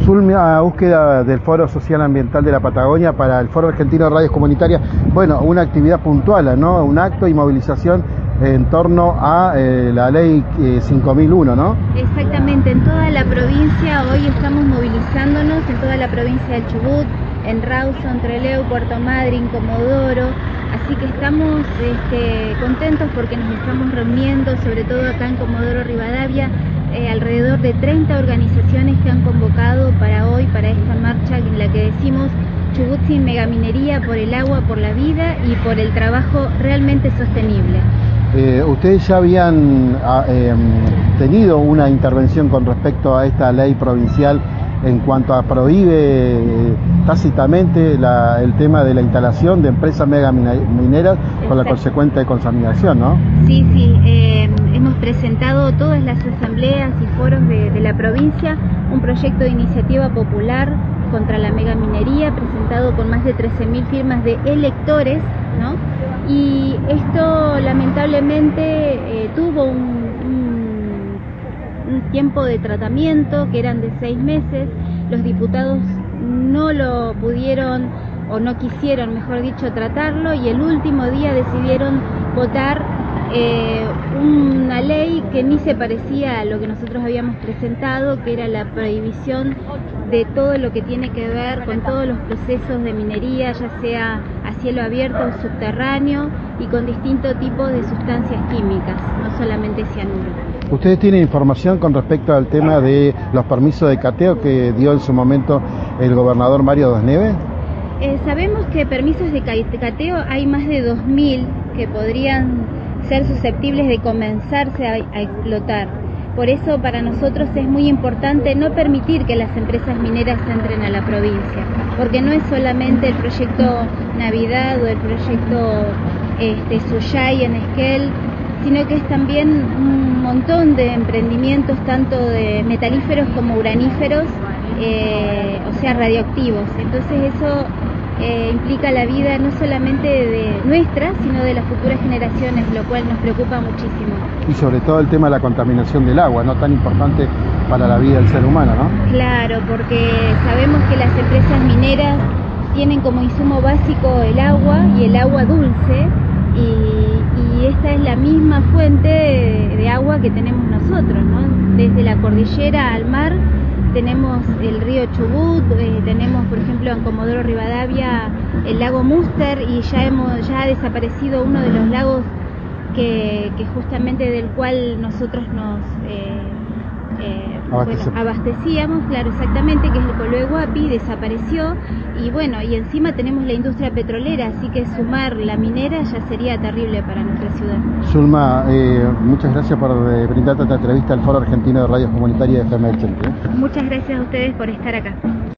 Zulma, búsqueda del Foro Social Ambiental de la Patagonia para el Foro Argentino de Radios Comunitarias. Bueno, una actividad puntual, ¿no? Un acto y movilización en torno a la ley 5001, ¿no? Exactamente, en toda la provincia hoy estamos movilizándonos, en toda la provincia del Chubut, en Rawson, Trelew, Puerto Madryn, Comodoro, así que estamos contentos porque nos estamos reuniendo, sobre todo acá en Comodoro Rivadavia, alrededor de 30 organizaciones que han convocado para hoy, para esta marcha en la que decimos Chubut sin megaminería, por el agua, por la vida y por el trabajo realmente sostenible. Ustedes ya habían tenido una intervención con respecto a esta ley provincial en cuanto a prohíbe tácitamente el tema de la instalación de empresas megamineras con la consecuente contaminación, ¿no? Sí, hemos presentado todas las asambleas y foros de la provincia un proyecto de iniciativa popular contra la megaminería presentado con más de 13.000 firmas de electores, ¿no? Y esto lamentablemente tuvo un tiempo de tratamiento que eran de 6 meses. Los diputados no lo pudieron o no quisieron, mejor dicho, tratarlo, y el último día decidieron votar una ley que ni se parecía a lo que nosotros habíamos presentado, que era la prohibición de todo lo que tiene que ver con todos los procesos de minería, ya sea a cielo abierto o subterráneo, y con distintos tipos de sustancias químicas, no solamente cianuro. ¿Ustedes tienen información con respecto al tema de los permisos de cateo que dio en su momento el gobernador Mario Das Neves? Sabemos que permisos de cateo hay más de 2.000 que podrían ser susceptibles de comenzarse a explotar. Por eso para nosotros es muy importante no permitir que las empresas mineras entren a la provincia, porque no es solamente el proyecto Navidad o el proyecto Suyay en Esquel, sino que es también un montón de emprendimientos, tanto de metalíferos como uraníferos, o sea, radioactivos. Entonces eso implica la vida no solamente de nuestra, sino de las futuras generaciones, lo cual nos preocupa muchísimo. Y sobre todo el tema de la contaminación del agua, ¿no? Tan importante para la vida del ser humano, ¿no? Claro, porque sabemos que las empresas mineras tienen como insumo básico el agua y el agua dulce, y esta es la misma fuente de agua que tenemos nosotros, ¿no? Desde la cordillera al mar tenemos el río Chubut, tenemos por ejemplo en Comodoro Rivadavia el lago Múster, y ya ha desaparecido uno de los lagos que justamente del cual nosotros nos abastecíamos, claro, exactamente, que es el Coloé Guapi, desapareció, y bueno, y encima tenemos la industria petrolera, así que sumar la minera ya sería terrible para nuestra ciudad. Zulma, muchas gracias por brindarte esta entrevista al Foro Argentino de Radios Comunitarias de FM del Centro. Muchas gracias a ustedes por estar acá.